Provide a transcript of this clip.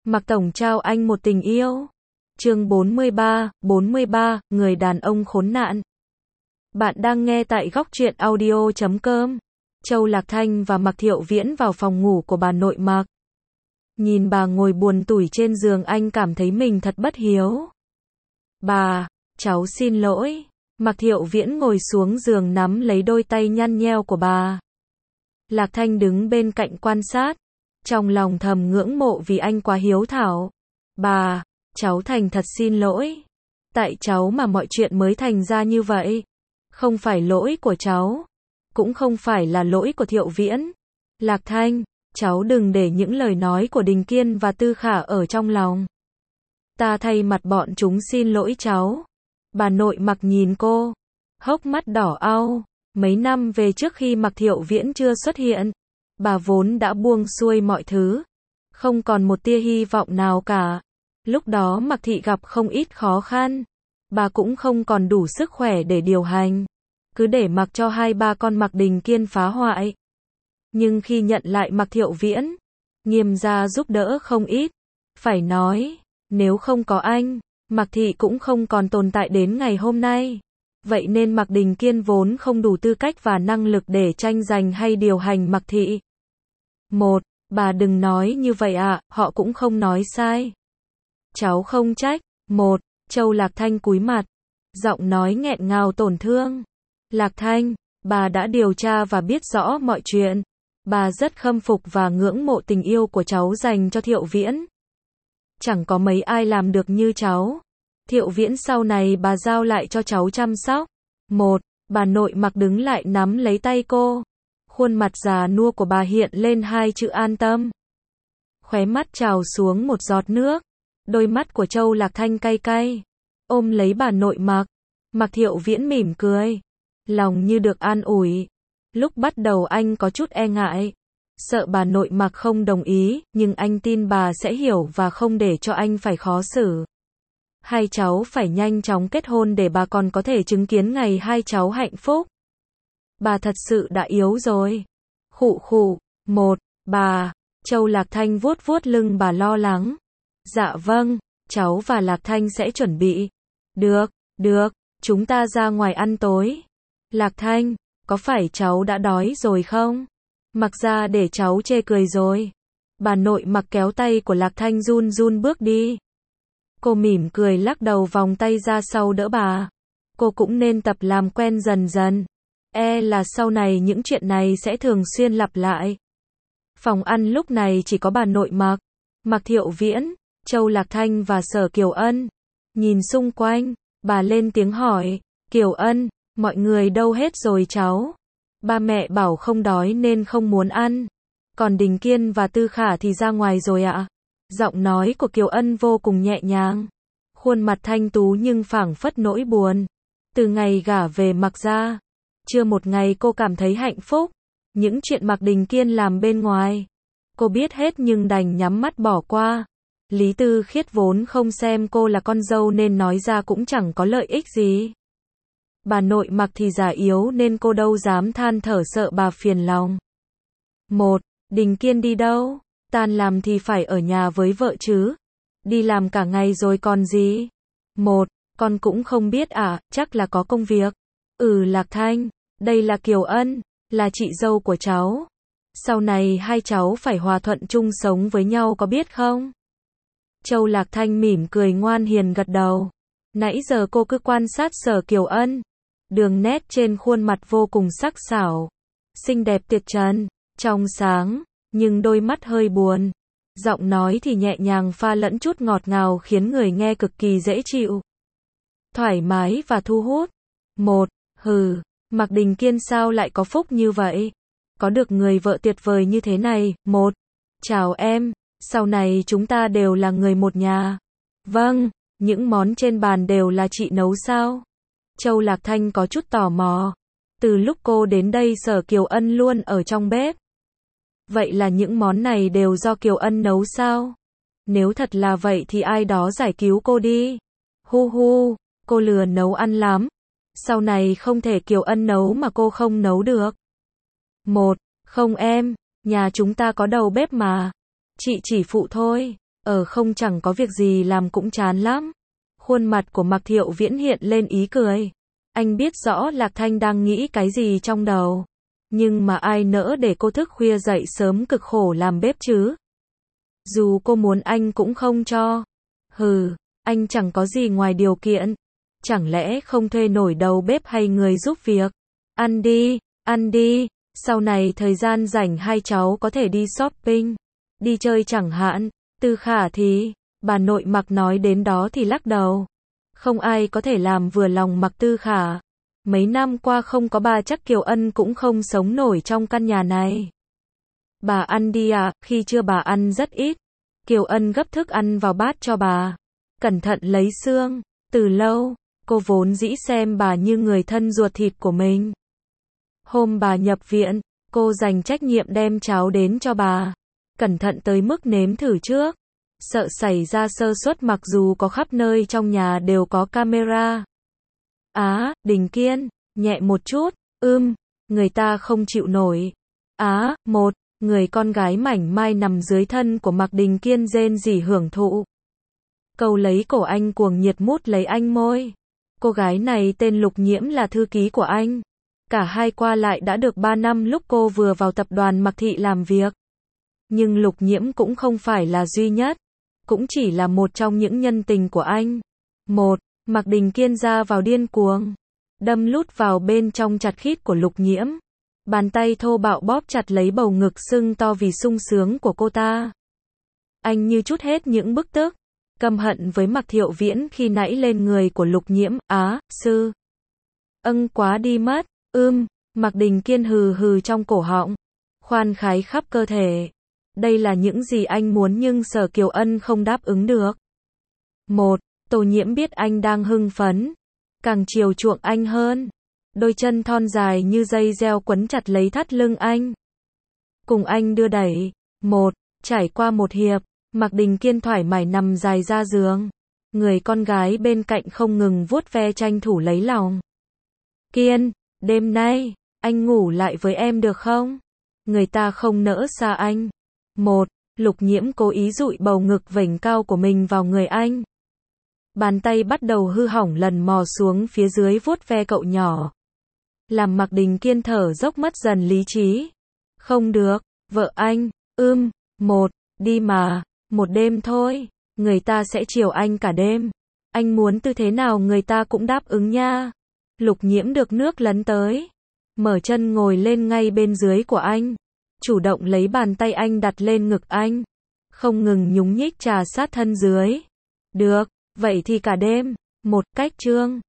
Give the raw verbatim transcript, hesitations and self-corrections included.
Mạc Tổng trao anh một tình yêu. Chương bốn mươi ba, bốn mươi ba, người đàn ông khốn nạn. Bạn đang nghe tại góc truyện audio chấm com. Châu Lạc Thanh và Mạc Thiệu Viễn vào phòng ngủ của bà nội Mạc. Nhìn bà ngồi buồn tủi trên giường, anh cảm thấy mình thật bất hiếu. Bà, cháu xin lỗi. Mạc Thiệu Viễn ngồi xuống giường nắm lấy đôi tay nhăn nheo của bà. Lạc Thanh đứng bên cạnh quan sát, trong lòng thầm ngưỡng mộ vì anh quá hiếu thảo. Bà, cháu thành thật xin lỗi. Tại cháu mà mọi chuyện mới thành ra như vậy. Không phải lỗi của cháu, cũng không phải là lỗi của Thiệu Viễn. Lạc Thanh, cháu đừng để những lời nói của Đình Kiên và Tư Khả ở trong lòng. Ta thay mặt bọn chúng xin lỗi cháu. Bà nội Mạc nhìn cô, hốc mắt đỏ au. Mấy năm về trước khi Mạc Thiệu Viễn chưa xuất hiện, bà vốn đã buông xuôi mọi thứ, không còn một tia hy vọng nào cả. Lúc đó Mạc Thị gặp không ít khó khăn, bà cũng không còn đủ sức khỏe để điều hành, cứ để mặc cho hai ba con Mạc Đình Kiên phá hoại. Nhưng khi nhận lại Mạc Thiệu Viễn, Nghiêm gia giúp đỡ không ít. Phải nói, nếu không có anh, Mạc Thị cũng không còn tồn tại đến ngày hôm nay. Vậy nên Mạc Đình Kiên vốn không đủ tư cách và năng lực để tranh giành hay điều hành Mạc Thị. Một, bà đừng nói như vậy ạ, họ cũng không nói sai. Cháu không trách. Một, Châu Lạc Thanh cúi mặt, giọng nói nghẹn ngào tổn thương. Lạc Thanh, bà đã điều tra và biết rõ mọi chuyện. Bà rất khâm phục và ngưỡng mộ tình yêu của cháu dành cho Thiệu Viễn. Chẳng có mấy ai làm được như cháu. Thiệu Viễn sau này bà giao lại cho cháu chăm sóc. Một, bà nội Mạc đứng lại nắm lấy tay cô. Khuôn mặt già nua của bà hiện lên hai chữ an tâm. Khóe mắt trào xuống một giọt nước. Đôi mắt của Châu Lạc Thanh cay cay, ôm lấy bà nội Mạc. Mạc Thiệu Viễn mỉm cười, lòng như được an ủi. Lúc bắt đầu anh có chút e ngại, sợ bà nội Mạc không đồng ý, nhưng anh tin bà sẽ hiểu và không để cho anh phải khó xử. Hai cháu phải nhanh chóng kết hôn để bà còn có thể chứng kiến ngày hai cháu hạnh phúc. Bà thật sự đã yếu rồi. Khụ khụ. Một, bà. Châu Lạc Thanh vuốt vuốt lưng bà lo lắng. Dạ vâng, cháu và Lạc Thanh sẽ chuẩn bị. Được, được, chúng ta ra ngoài ăn tối. Lạc Thanh, có phải cháu đã đói rồi không? Mặc ra để cháu chê cười rồi. Bà nội Mặc kéo tay của Lạc Thanh run run bước đi. Cô mỉm cười lắc đầu vòng tay ra sau đỡ bà. Cô cũng nên tập làm quen dần dần. E là sau này những chuyện này sẽ thường xuyên lặp lại. Phòng ăn lúc này chỉ có bà nội Mạc, Mạc Thiệu Viễn, Châu Lạc Thanh và Sở Kiều Ân. Nhìn xung quanh, bà lên tiếng hỏi, Kiều Ân, mọi người đâu hết rồi cháu? Ba mẹ bảo không đói nên không muốn ăn. Còn Đình Kiên và Tư Khả thì ra ngoài rồi ạ. Giọng nói của Kiều Ân vô cùng nhẹ nhàng. Khuôn mặt thanh tú nhưng phảng phất nỗi buồn. Từ ngày gả về Mạc gia, chưa một ngày cô cảm thấy hạnh phúc. Những chuyện Mạc Đình Kiên làm bên ngoài, cô biết hết nhưng đành nhắm mắt bỏ qua. Lý Tư Khiết vốn không xem cô là con dâu nên nói ra cũng chẳng có lợi ích gì. Bà nội Mạc thì già yếu nên cô đâu dám than thở sợ bà phiền lòng. Một, Đình Kiên đi đâu? Tan làm thì phải ở nhà với vợ chứ. Đi làm cả ngày rồi còn gì? Một, con cũng không biết à, chắc là có công việc. Ừ Lạc Thanh, đây là Kiều Ân, là chị dâu của cháu. Sau này hai cháu phải hòa thuận chung sống với nhau có biết không? Châu Lạc Thanh mỉm cười ngoan hiền gật đầu. Nãy giờ cô cứ quan sát Sở Kiều Ân. Đường nét trên khuôn mặt vô cùng sắc sảo, xinh đẹp tuyệt trần, trong sáng, nhưng đôi mắt hơi buồn. Giọng nói thì nhẹ nhàng pha lẫn chút ngọt ngào khiến người nghe cực kỳ dễ chịu, thoải mái và thu hút. Một, hừ, Mạc Đình Kiên sao lại có phúc như vậy? Có được người vợ tuyệt vời như thế này. Một, chào em, sau này chúng ta đều là người một nhà. Vâng, những món trên bàn đều là chị nấu sao? Châu Lạc Thanh có chút tò mò. Từ lúc cô đến đây Sở Kiều Ân luôn ở trong bếp. Vậy là những món này đều do Kiều Ân nấu sao? Nếu thật là vậy thì ai đó giải cứu cô đi. Hu hu, cô lừa nấu ăn lắm. Sau này không thể Kiều Ân nấu mà cô không nấu được. Một, không em, nhà chúng ta có đầu bếp mà. Chị chỉ phụ thôi. Ờ không chẳng có việc gì làm cũng chán lắm. Khuôn mặt của Mạc Thiệu Viễn hiện lên ý cười. Anh biết rõ Lạc Thanh đang nghĩ cái gì trong đầu. Nhưng mà ai nỡ để cô thức khuya dậy sớm cực khổ làm bếp chứ. Dù cô muốn anh cũng không cho. Hừ, anh chẳng có gì ngoài điều kiện. Chẳng lẽ không thuê nổi đầu bếp hay người giúp việc. Ăn đi, ăn đi. Sau này thời gian rảnh hai cháu có thể đi shopping. Đi chơi chẳng hạn. Tư Khả thì, bà nội Mạc nói đến đó thì lắc đầu. Không ai có thể làm vừa lòng Mạc Tư Khả. Mấy năm qua không có bà chắc Kiều Ân cũng không sống nổi trong căn nhà này. Bà ăn đi ạ, à, khi chưa bà ăn rất ít. Kiều Ân gấp thức ăn vào bát cho bà. Cẩn thận lấy xương. Từ lâu, cô vốn dĩ xem bà như người thân ruột thịt của mình. Hôm bà nhập viện, cô dành trách nhiệm đem cháo đến cho bà. Cẩn thận tới mức nếm thử trước. Sợ xảy ra sơ suất mặc dù có khắp nơi trong nhà đều có camera. Á, Đình Kiên, nhẹ một chút, ưm, người ta không chịu nổi. Á, một, người con gái mảnh mai nằm dưới thân của Mạc Đình Kiên rên rỉ hưởng thụ. Cầu lấy cổ anh cuồng nhiệt mút lấy anh môi. Cô gái này tên Lục Nhiễm là thư ký của anh. Cả hai qua lại đã được ba năm lúc cô vừa vào tập đoàn Mạc Thị làm việc. Nhưng Lục Nhiễm cũng không phải là duy nhất. Cũng chỉ là một trong những nhân tình của anh. Một, Mạc Đình Kiên ra vào điên cuồng. Đâm lút vào bên trong chặt khít của Lục Nhiễm. Bàn tay thô bạo bóp chặt lấy bầu ngực sưng to vì sung sướng của cô ta. Anh như trút hết những bức tức. Căm hận với Mạc Thiệu Viễn khi nãy lên người của Lục Nhiễm. Á, sư. Âng quá đi mất. Ưm, Mạc Đình Kiên hừ hừ trong cổ họng. Khoan khái khắp cơ thể. Đây là những gì anh muốn nhưng Sở Kiều Ân không đáp ứng được. Một, Tô Nhiễm biết anh đang hưng phấn. Càng chiều chuộng anh hơn. Đôi chân thon dài như dây reo quấn chặt lấy thắt lưng anh. Cùng anh đưa đẩy. Một, trải qua một hiệp, Mạc Đình Kiên thoải mái nằm dài ra giường. Người con gái bên cạnh không ngừng vuốt ve tranh thủ lấy lòng. Kiên, đêm nay, anh ngủ lại với em được không? Người ta không nỡ xa anh. Một, Lục Nhiễm cố ý dụi bầu ngực vểnh cao của mình vào người anh. Bàn tay bắt đầu hư hỏng lần mò xuống phía dưới vuốt ve cậu nhỏ. Làm Mạc Đình Kiên thở dốc mất dần lý trí. Không được, vợ anh, ưm, một, đi mà, một đêm thôi, người ta sẽ chiều anh cả đêm. Anh muốn tư thế nào người ta cũng đáp ứng nha. Lục Nhiễm được nước lấn tới. Mở chân ngồi lên ngay bên dưới của anh. Chủ động lấy bàn tay anh đặt lên ngực anh. Không ngừng nhúng nhích trà sát thân dưới. Được, vậy thì cả đêm. Một cách chương.